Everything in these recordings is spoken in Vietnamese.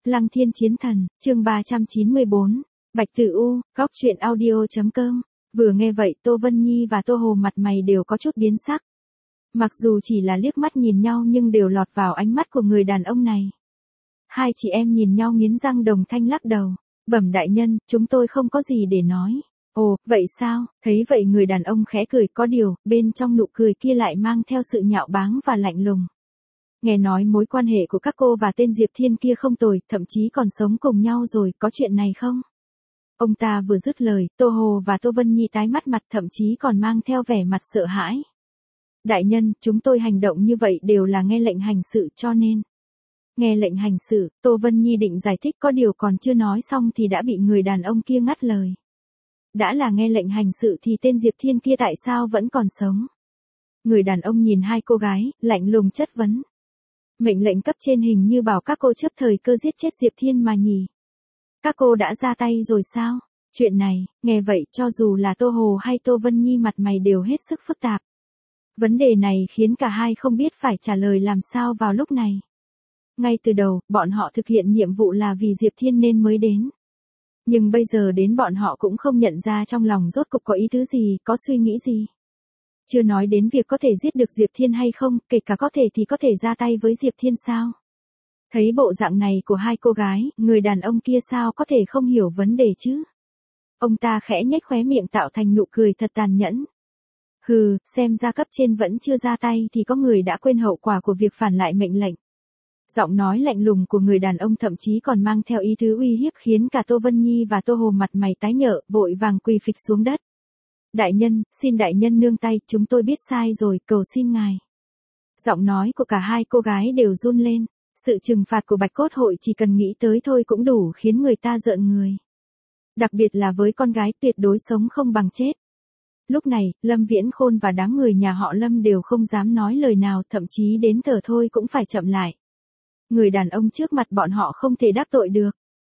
Lăng Thiên Chiến Thần, chương 394, Bạch Tử U, góc truyện audio.com. Vừa nghe vậy Tô Vân Nhi và Tô Hồ mặt mày đều có chút biến sắc. Mặc dù chỉ là liếc mắt nhìn nhau nhưng đều lọt vào ánh mắt của người đàn ông này. Hai chị em nhìn nhau nghiến răng đồng thanh lắc đầu. Bẩm đại nhân, chúng tôi không có gì để nói. Ồ, vậy sao? Thấy vậy người đàn ông khẽ cười, có điều, bên trong nụ cười kia lại mang theo sự nhạo báng và lạnh lùng. Nghe nói mối quan hệ của các cô và tên Diệp Thiên kia không tồi, thậm chí còn sống cùng nhau rồi, có chuyện này không? Ông ta vừa dứt lời, Tô Hồ và Tô Vân Nhi tái mặt, thậm chí còn mang theo vẻ mặt sợ hãi. Đại nhân, chúng tôi hành động như vậy đều là nghe lệnh hành sự cho nên. Nghe lệnh hành sự, Tô Vân Nhi định giải thích có điều còn chưa nói xong thì đã bị người đàn ông kia ngắt lời. Đã là nghe lệnh hành sự thì tên Diệp Thiên kia tại sao vẫn còn sống? Người đàn ông nhìn hai cô gái, lạnh lùng chất vấn. Mệnh lệnh cấp trên hình như bảo các cô chấp thời cơ giết chết Diệp Thiên mà nhỉ? Các cô đã ra tay rồi sao? Chuyện này, nghe vậy cho dù là Tô Hồ hay Tô Vân Nhi mặt mày đều hết sức phức tạp. Vấn đề này khiến cả hai không biết phải trả lời làm sao vào lúc này. Ngay từ đầu, bọn họ thực hiện nhiệm vụ là vì Diệp Thiên nên mới đến. Nhưng bây giờ đến bọn họ cũng không nhận ra trong lòng rốt cục có ý tứ gì, có suy nghĩ gì. Chưa nói đến việc có thể giết được Diệp Thiên hay không, kể cả có thể thì có thể ra tay với Diệp Thiên sao? Thấy bộ dạng này của hai cô gái, người đàn ông kia sao có thể không hiểu vấn đề chứ? Ông ta khẽ nhếch khóe miệng tạo thành nụ cười thật tàn nhẫn. Hừ, xem ra cấp trên vẫn chưa ra tay thì có người đã quên hậu quả của việc phản lại mệnh lệnh. Giọng nói lạnh lùng của người đàn ông thậm chí còn mang theo ý tứ uy hiếp khiến cả Tô Vân Nhi và Tô Hồ mặt mày tái nhợt, vội vàng quỳ phịch xuống đất. Đại nhân, xin đại nhân nương tay, chúng tôi biết sai rồi, cầu xin ngài. Giọng nói của cả hai cô gái đều run lên. Sự trừng phạt của Bạch Cốt Hội chỉ cần nghĩ tới thôi cũng đủ khiến người ta rợn người. Đặc biệt là với con gái tuyệt đối sống không bằng chết. Lúc này, Lâm Viễn Khôn và đám người nhà họ Lâm đều không dám nói lời nào, thậm chí đến thở thôi cũng phải chậm lại. Người đàn ông trước mặt bọn họ không thể đáp tội được.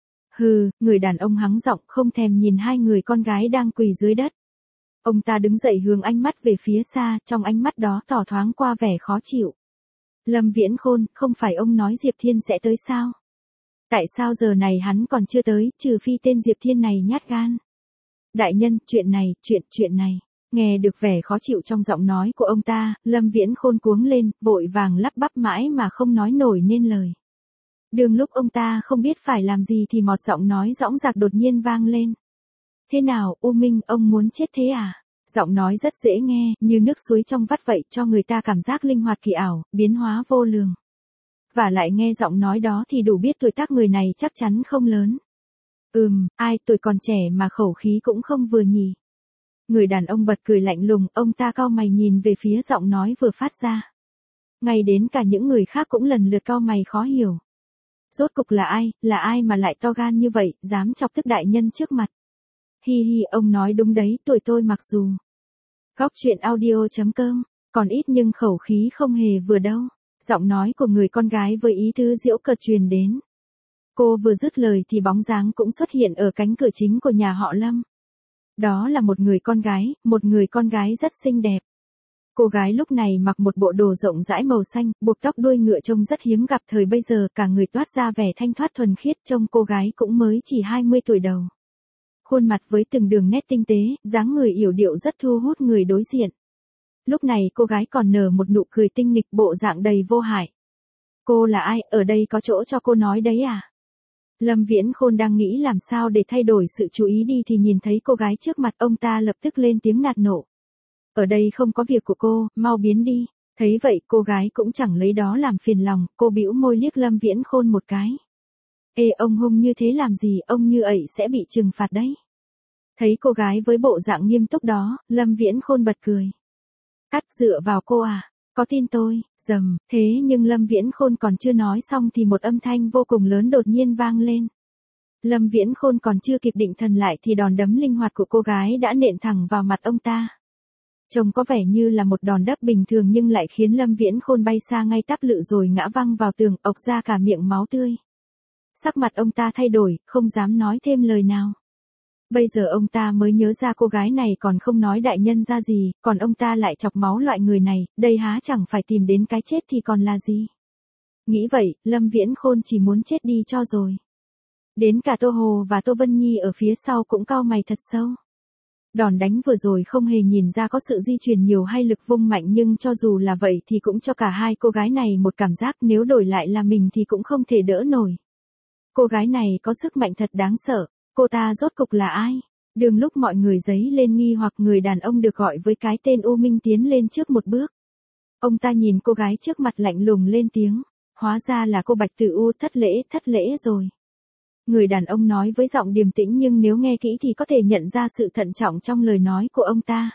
Hừ, người đàn ông hắng giọng không thèm nhìn hai người con gái đang quỳ dưới đất. Ông ta đứng dậy hướng ánh mắt về phía xa, trong ánh mắt đó tỏ thoáng qua vẻ khó chịu. Lâm Viễn Khôn, không phải ông nói Diệp Thiên sẽ tới sao? Tại sao giờ này hắn còn chưa tới, trừ phi tên Diệp Thiên này nhát gan? Đại nhân, chuyện này. Nghe được vẻ khó chịu trong giọng nói của ông ta, Lâm Viễn Khôn cuống lên, vội vàng lắp bắp mãi mà không nói nổi nên lời. Đường lúc ông ta không biết phải làm gì thì một giọng nói dõng dạc đột nhiên vang lên. Thế nào, U Minh, ông muốn chết thế à? Giọng nói rất dễ nghe, như nước suối trong vắt vậy, cho người ta cảm giác linh hoạt kỳ ảo, biến hóa vô lường. Và lại nghe giọng nói đó thì đủ biết tuổi tác người này chắc chắn không lớn. Ai tuổi còn trẻ mà khẩu khí cũng không vừa nhỉ. Người đàn ông bật cười lạnh lùng, ông ta cau mày nhìn về phía giọng nói vừa phát ra. Ngay đến cả những người khác cũng lần lượt cau mày khó hiểu. Rốt cục là ai mà lại to gan như vậy, dám chọc tức đại nhân trước mặt. Hi hi, ông nói đúng đấy, tuổi tôi mặc dù góc truyện audio.com, còn ít nhưng khẩu khí không hề vừa đâu. Giọng nói của người con gái với ý tứ giễu cợt truyền đến. Cô vừa dứt lời thì bóng dáng cũng xuất hiện ở cánh cửa chính của nhà họ Lâm. Đó là một người con gái rất xinh đẹp. Cô gái lúc này mặc một bộ đồ rộng rãi màu xanh, buộc tóc đuôi ngựa trông rất hiếm gặp thời bây giờ, cả người toát ra vẻ thanh thoát thuần khiết, trông cô gái cũng mới chỉ 20 tuổi đầu. Khuôn mặt với từng đường nét tinh tế, dáng người yểu điệu rất thu hút người đối diện. Lúc này cô gái còn nở một nụ cười tinh nghịch, bộ dạng đầy vô hại. Cô là ai, ở đây có chỗ cho cô nói đấy à? Lâm Viễn Khôn đang nghĩ làm sao để thay đổi sự chú ý đi thì nhìn thấy cô gái trước mặt, ông ta lập tức lên tiếng nạt nộ. Ở đây không có việc của cô, mau biến đi. Thấy vậy cô gái cũng chẳng lấy đó làm phiền lòng, cô bĩu môi liếc Lâm Viễn Khôn một cái. Ê, ông hung như thế làm gì, ông như ậy sẽ bị trừng phạt đấy. Thấy cô gái với bộ dạng nghiêm túc đó, Lâm Viễn Khôn bật cười. Cắt, dựa vào cô à? Có tin tôi? Thế nhưng Lâm Viễn Khôn còn chưa nói xong thì một âm thanh vô cùng lớn đột nhiên vang lên. Lâm Viễn Khôn còn chưa kịp định thần lại thì đòn đấm linh hoạt của cô gái đã nện thẳng vào mặt ông ta. Trông có vẻ như là một đòn đấm bình thường nhưng lại khiến Lâm Viễn Khôn bay xa ngay tắp lự rồi ngã văng vào tường, ộc ra cả miệng máu tươi. Sắc mặt ông ta thay đổi, không dám nói thêm lời nào. Bây giờ ông ta mới nhớ ra cô gái này còn không nói đại nhân ra gì, còn ông ta lại chọc máu loại người này, đây há chẳng phải tìm đến cái chết thì còn là gì. Nghĩ vậy, Lâm Viễn Khôn chỉ muốn chết đi cho rồi. Đến cả Tô Hồ và Tô Vân Nhi ở phía sau cũng cau mày thật sâu. Đòn đánh vừa rồi không hề nhìn ra có sự di chuyển nhiều hay lực vung mạnh, nhưng cho dù là vậy thì cũng cho cả hai cô gái này một cảm giác nếu đổi lại là mình thì cũng không thể đỡ nổi. Cô gái này có sức mạnh thật đáng sợ, cô ta rốt cục là ai? Đường lúc mọi người giấy lên nghi hoặc, người đàn ông được gọi với cái tên U Minh tiến lên trước một bước. Ông ta nhìn cô gái trước mặt lạnh lùng lên tiếng, hóa ra là cô Bạch Tử U, thất lễ rồi. Người đàn ông nói với giọng điềm tĩnh nhưng nếu nghe kỹ thì có thể nhận ra sự thận trọng trong lời nói của ông ta.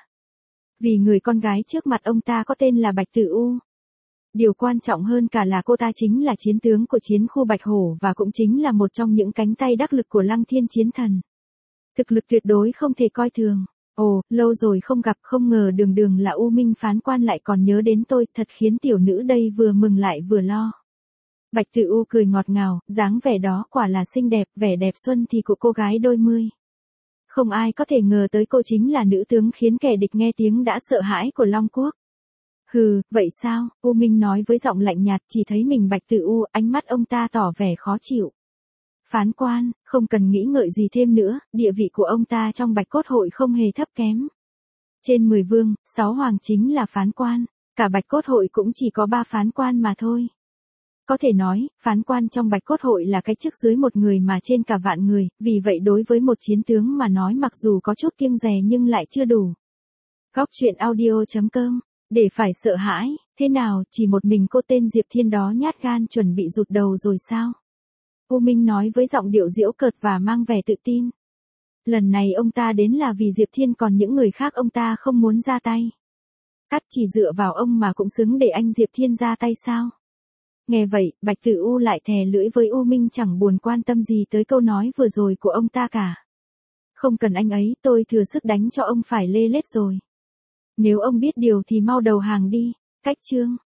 Vì người con gái trước mặt ông ta có tên là Bạch Tử U. Điều quan trọng hơn cả là cô ta chính là chiến tướng của chiến khu Bạch Hổ và cũng chính là một trong những cánh tay đắc lực của Lăng Thiên Chiến Thần. Thực lực tuyệt đối không thể coi thường. Ồ, lâu rồi không gặp, không ngờ đường là U Minh phán quan lại còn nhớ đến tôi, thật khiến tiểu nữ đây vừa mừng lại vừa lo. Bạch Tử U cười ngọt ngào, dáng vẻ đó quả là xinh đẹp, vẻ đẹp xuân thì của cô gái đôi mươi. Không ai có thể ngờ tới cô chính là nữ tướng khiến kẻ địch nghe tiếng đã sợ hãi của Long Quốc. Hừ, vậy sao? U Minh nói với giọng lạnh nhạt, chỉ thấy mình Bạch Tử U, ánh mắt ông ta tỏ vẻ khó chịu. Phán quan, không cần nghĩ ngợi gì thêm nữa, địa vị của ông ta trong Bạch Cốt Hội không hề thấp kém. Trên 10 vương, 6 hoàng chính là phán quan, cả Bạch Cốt Hội cũng chỉ có 3 phán quan mà thôi. Có thể nói, phán quan trong Bạch Cốt Hội là cái chức dưới một người mà trên cả vạn người, vì vậy đối với một chiến tướng mà nói mặc dù có chút kiêng dè nhưng lại chưa đủ. Góc truyện audio.com, để phải sợ hãi, thế nào, chỉ một mình cô tên Diệp Thiên đó nhát gan chuẩn bị rụt đầu rồi sao? U Minh nói với giọng điệu giễu cợt và mang vẻ tự tin. Lần này ông ta đến là vì Diệp Thiên, còn những người khác ông ta không muốn ra tay. Cắt chỉ dựa vào ông mà cũng xứng để anh Diệp Thiên ra tay sao? Nghe vậy, Bạch Tử U lại thè lưỡi với U Minh, chẳng buồn quan tâm gì tới câu nói vừa rồi của ông ta cả. Không cần anh ấy, tôi thừa sức đánh cho ông phải lê lết rồi. Nếu ông biết điều thì mau đầu hàng đi. Cách chương